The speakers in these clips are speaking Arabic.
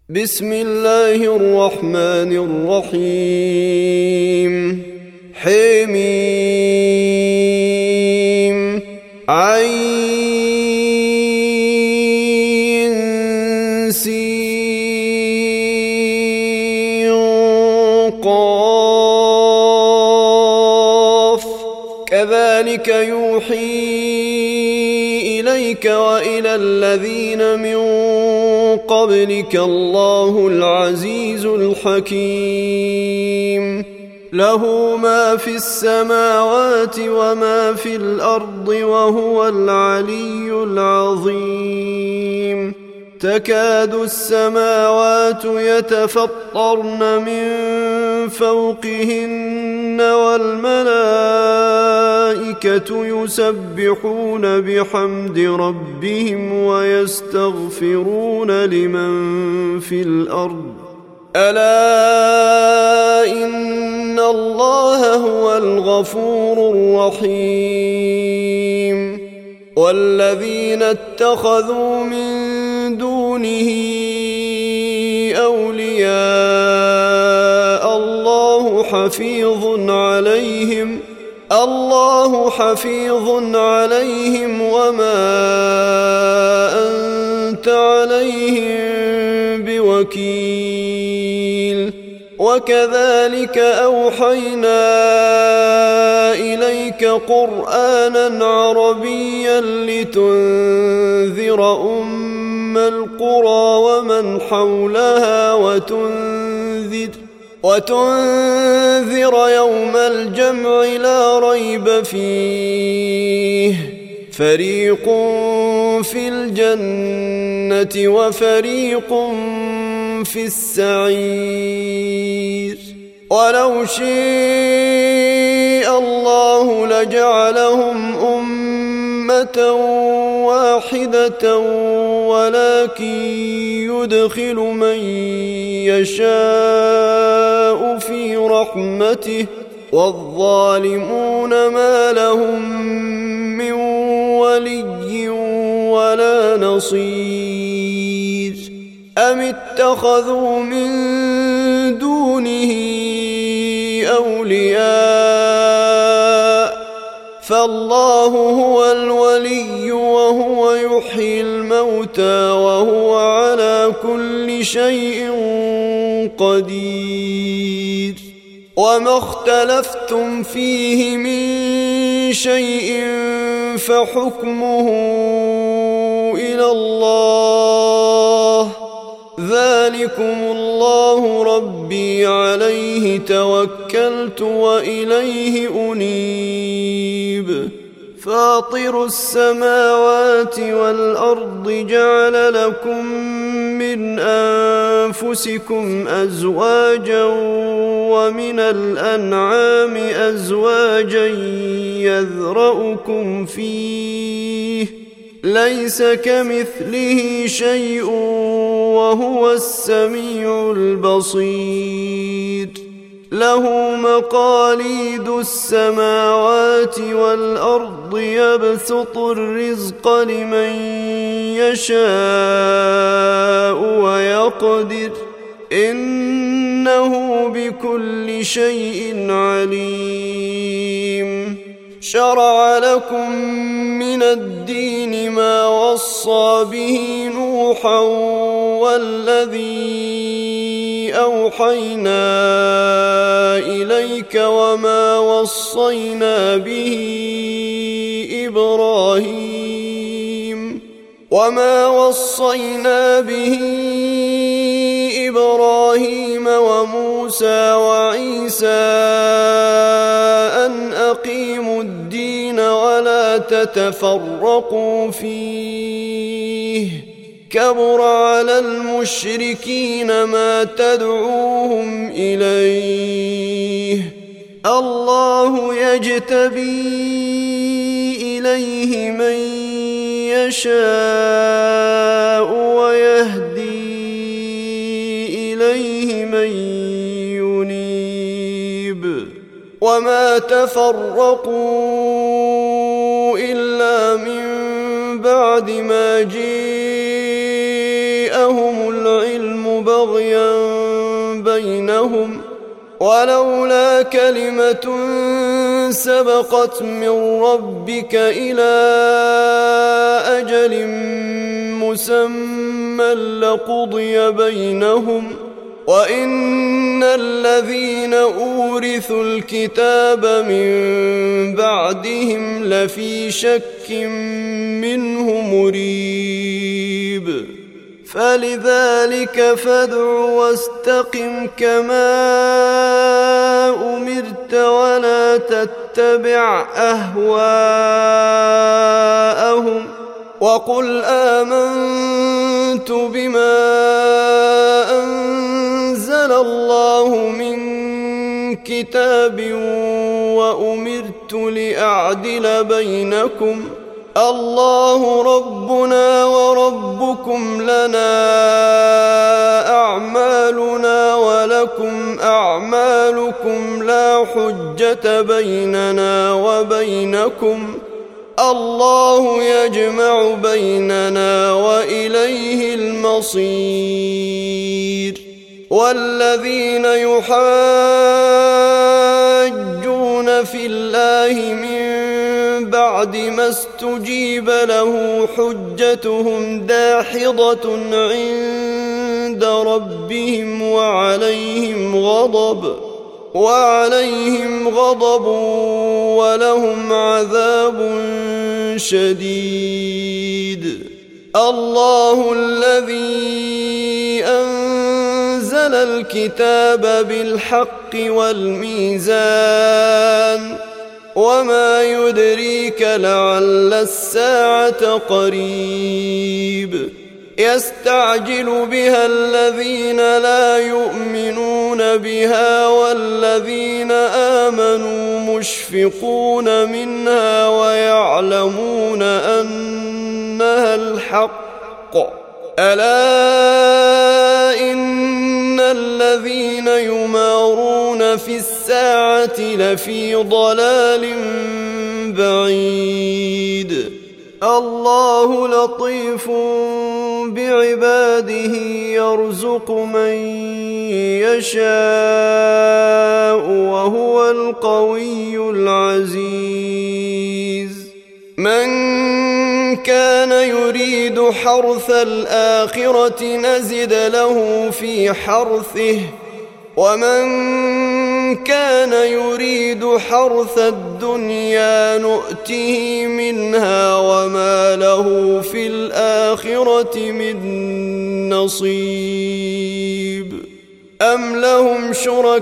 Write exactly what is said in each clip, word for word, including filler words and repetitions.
بسم الله الرحمن الرحيم حميم عين سين قاف كذلك يوحي إليك وإلى الذين من قبلك الله العزيز الحكيم له ما في السماوات وما في الأرض وهو العلي العظيم تكاد السماوات يتفطرن من فوقهن والملائكة يسبحون بحمد ربهم ويستغفرون لمن في الأرض ألا إن الله هو الغفور الرحيم والذين اتخذوا من دونه أولياء الله حفيظ عليهم الله حفيظ عليهم وما أنت عليهم بوكيل وكذلك أوحينا إليك قرآنا عربيا لتنذر أم القرى ومن حولها وتنذر وتنذر يوم الجمع لا ريب فيه فريق في الجنة وفريق في السعير ولو شاء الله لجعلهم أمة واحدة ولكن يدخل من يشاء في رحمته والظالمون ما لهم من ولي ولا نصير أم اتخذوا من دونه أولياء فالله هو الولي وهو يحيي الموتى وهو على كل شيء قدير وما اختلفتم فيه من شيء فحكمه إلى الله ذلكم الله ربي عليه توكلت وإليه أنيب فاطر السماوات والأرض جعل لكم من أنفسكم أزواجا ومن الأنعام أزواجا يذرأكم فيه ليس كمثله شيء وهو السميع البصير له مقاليد السماوات والأرض يبسط الرزق لمن يشاء ويقدر إنه بكل شيء عليم شرع لكم من الدين ما وصى به نوحا والذي أوحينا إليك وما وصينا به إبراهيم وما وصينا به إبراهيم وموسى وعيسى أن أقيموا الدين ولا تتفرقوا فيه كبر على المشركين ما تدعوهم إليه الله يجتبي إليه من يشاء ويهدي إليه من ينيب وما تفرقوا إلا من بعد ما جاءهم العلم بغيا بينهم ولولا كلمة سبقت من ربك إلى أجل مسمى لقضي بينهم وإن الذين أورثوا الكتاب من بعدهم لفي شك منه مريب فلذلك فادع واستقم كما أمرت ولا تتبع أهواءهم وقل آمنت بما أنزل الله من كتاب وأمرت لأعدل بينكم الله ربنا وربكم لنا أعمالنا ولكم أعمالكم لا حجة بيننا وبينكم الله يجمع بيننا وإليه المصير والذين يحاجون في الله من بعد ما استجيب له حجتهم داحضة عند ربهم وعليهم غضب وعليهم غضب ولهم عذاب شديد الله الذي أنزل الكتاب بالحق والميزان وما يدريك لعل الساعة قريب يستعجل بها الذين لا يؤمنون بها والذين آمنوا مشفقون منها ويعلمون أنها الحق ألا إن الذين يمارون في الساعة لفي ضلال بعيد الله لطيف بعباده يرزق من يشاء وهو القوي العزيز من كان يريد حرث الآخرة نزد له في حرثه ومن كان يريد حرث الدنيا نؤته منها وما له في الآخرة من نصيب أم لهم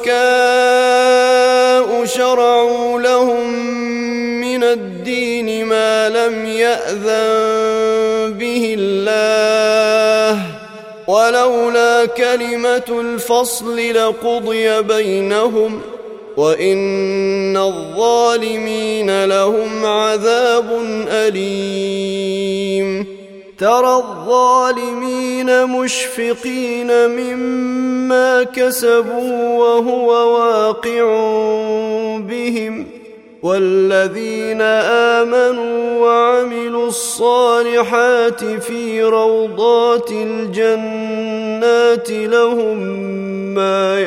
شركاء شرعوا لهم من الدين ما لم يأذن به الله ولولا كلمة الفصل لقضي بينهم وإن الظالمين لهم عذاب أليم ترى الظالمين مشفقين مما كسبوا وهو واقع بهم والذين آمنوا وعملوا الصالحات في روضات الجنات لهم ما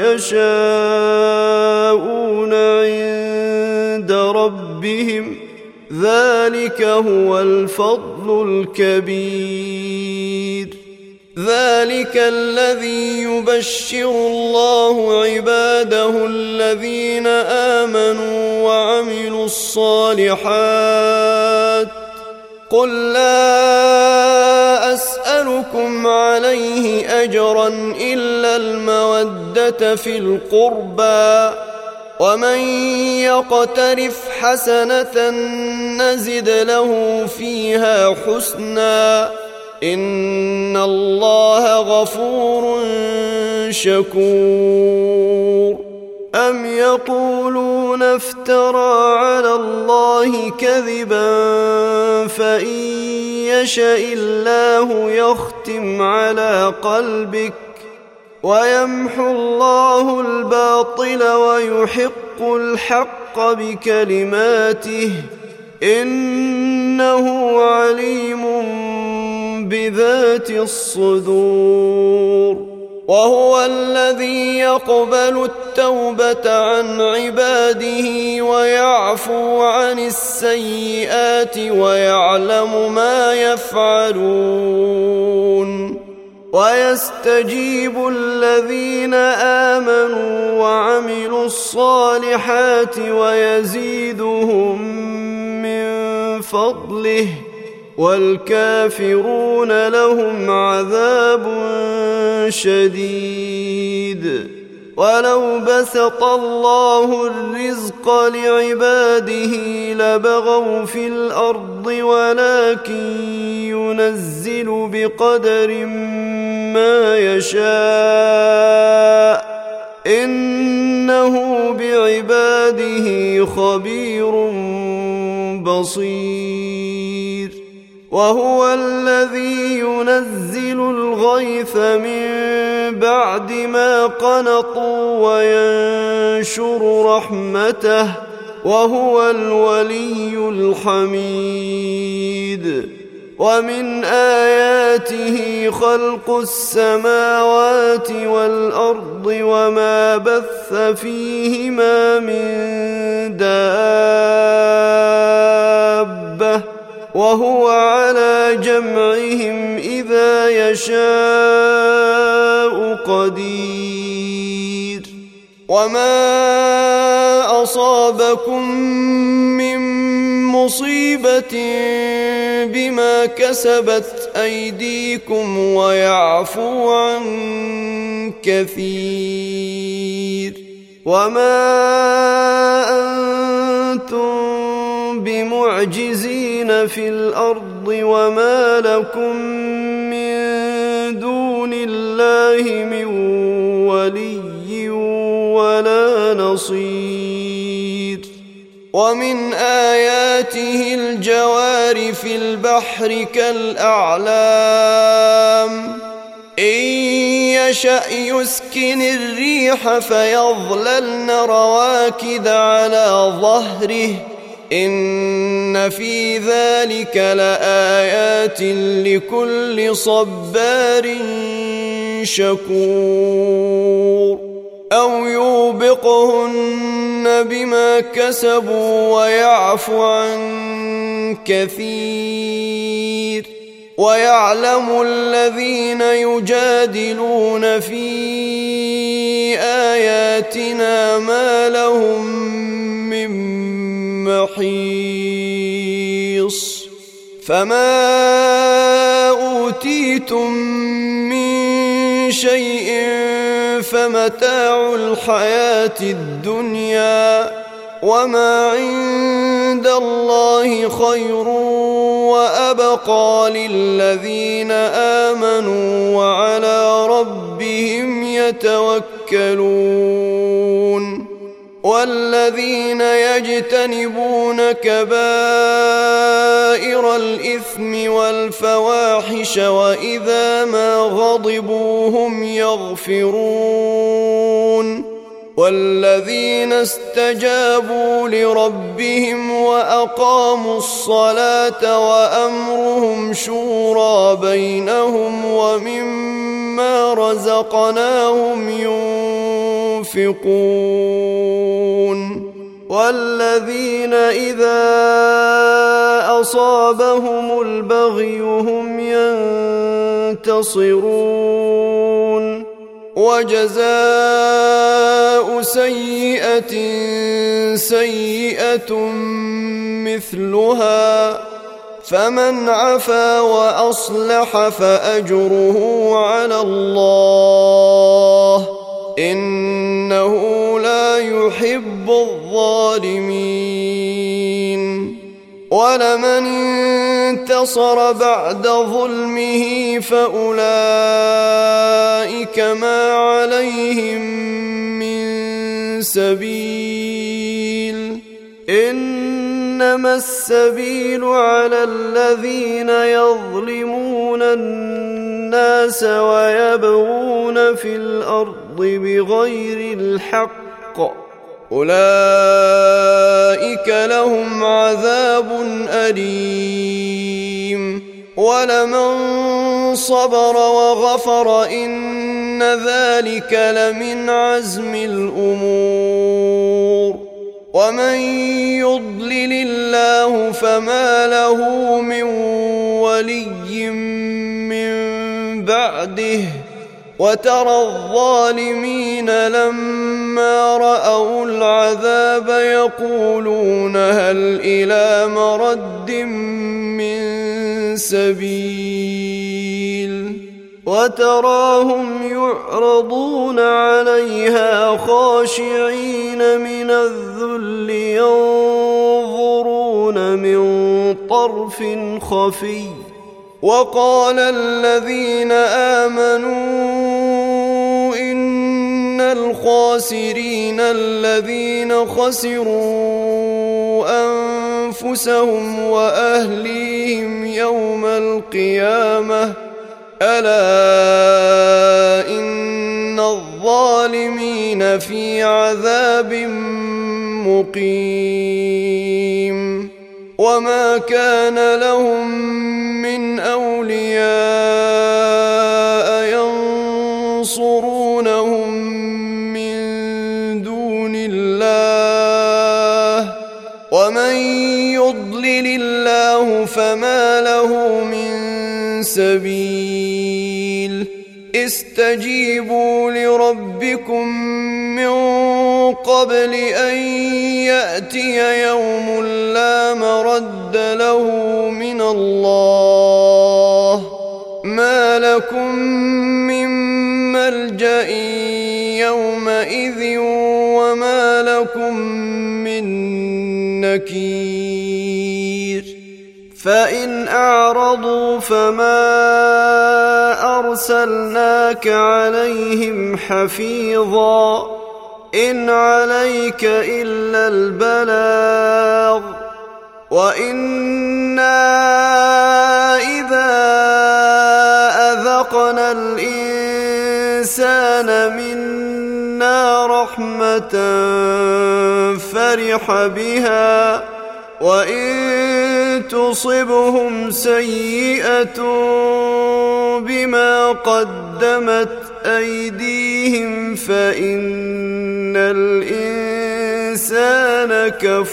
يشاءون عند ربهم ذلك هو الفضل الكبير ذلك الذي يبشر الله عباده الذين آمنوا وعملوا الصالحات قل لا أسألكم عليه أجرا إلا المودة في القربى ومن يقترف حسنة نزد له فيها حسنا إن الله غفور شكور أم يقولون افترى على الله كذبا فإن يشاء الله يختم على قلبك ويمحو الله الباطل ويحق الحق بكلماته إنه عليم بذات الصدور وهو الذي يقبل التوبة عن عباده ويعفو عن السيئات ويعلم ما يفعلون ويستجيب الذين آمنوا وعملوا الصالحات ويزيدهم من فضله والكافرون لهم عذاب شديد ولو بسط الله الرزق لعباده لبغوا في الأرض ولكن ينزل بقدر ما يشاء إنه بعباده خبير بصير وهو الذي ينزل الغيث من بعد ما قنطوا وينشر رحمته وهو الولي الحميد ومن آياته خلق السماوات والأرض وما بث فيهما من دابة وهو على جمعهم إذا يشاء قدير وما أصابكم من مصيبة بما كسبت أيديكم ويعفو عن كثير وما أنتم بمعجزين في الأرض وما لكم من دون الله من ولي ولا نصير ومن آياته الجوار في البحر كالأعلام إن يشأ يسكن الريح فيظللن رواكد على ظهره إن في ذلك لآيات لكل صبار شكور أو يوبقهن بما كسبوا ويعفو عن كثير ويعلم الذين يجادلون في آياتنا ما لهم من محيص فما أوتيتم من شيء فمتاع الحياة الدنيا وما عند الله خير وأبقى للذين آمنوا وعلى ربهم يتوكلون والذين يجتنبون كبائر الإثم والفواحش وإذا ما غضبوا هم يغفرون والذين استجابوا لربهم وأقاموا الصلاة وأمرهم شورى بينهم ومما رزقناهم ينفقون والذين إذا أصابهم البغي هم ينتصرون وجزاء سيئة سيئة مثلها فمن عفا وأصلح فأجره على الله إنه لا يحب الظالمين ولمن انتصر بعد ظلمه فأولئك ما عليهم من سبيل إنما السبيل على الذين يظلمون الناس ويبغون في الأرض بغير الحق أولئك لهم عذاب أليم ولمن صبر وغفر إن إن ذلك لمن عزم الأمور ومن يضلل الله فما له من ولي من بعده وترى الظالمين لما رأوا العذاب يقولون هل إلى مرد من سبيل وتراهم يعرضون عليها خاشعين من الذل ينظرون من طرف خفي وقال الذين آمنوا إن الخاسرين الذين خسروا أنفسهم وأهليهم يوم القيامة ألا إن الظالمين في عذاب مقيم وما كان لهم من أولياء ينصرونهم من دون الله ومن يضلل الله فما له من سبيل استجيبوا لربكم من قبل أن يأتي يوم لا مرد له من الله ما لكم من ملجأ يومئذ وما لكم من نكير فإن أعرضوا فما أرسلناك عليهم حفيظا إن عليك إلا البلاغ وإنا إذا أذقنا الإنسان منا رحمة فرح بها وإن تصبهم سيئة بما قدمت أيديهم فإن الإنسان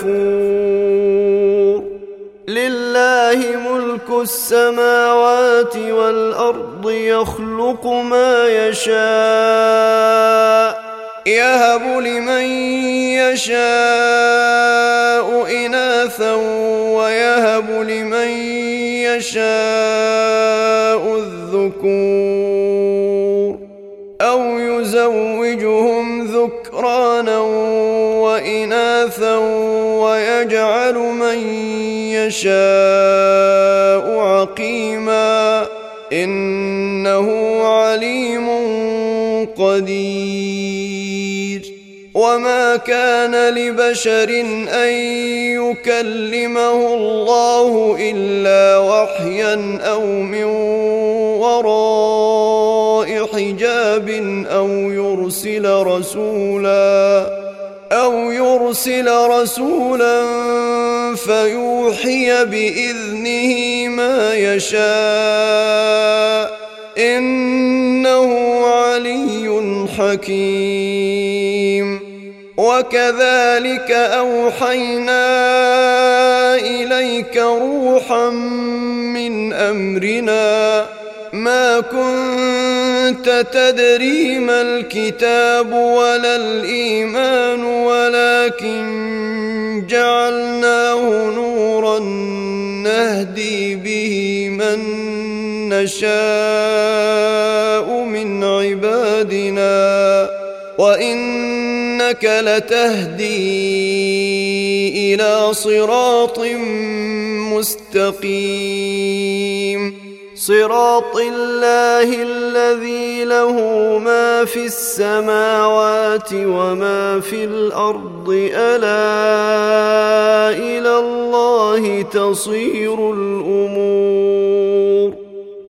كفور لله ملك السماوات والأرض يخلق ما يشاء يهب لمن يشاء إناثا ويهب لمن يشاء الذكور أو يزوجهم ذكرانا وإناثا ويجعل من يشاء عقيما إنه عليم قدير وما كان لبشر أن يكلمه الله إلا وحيا أو من وراء حجاب أو يرسل رسولا أو يرسل رسولا فيوحي بإذنه ما يشاء إنه علي حكيم وكذلك أوحينا إليك روحا من أمرنا ما كنت تدري ما الكتاب ولا الإيمان ولكن جعلناه نورا نهدي به من نشاء من عبادنا وإنك لتهدي إلى صراط مستقيم صراط الله الذي له ما في السماوات وما في الأرض ألا إلى الله تصير الأمور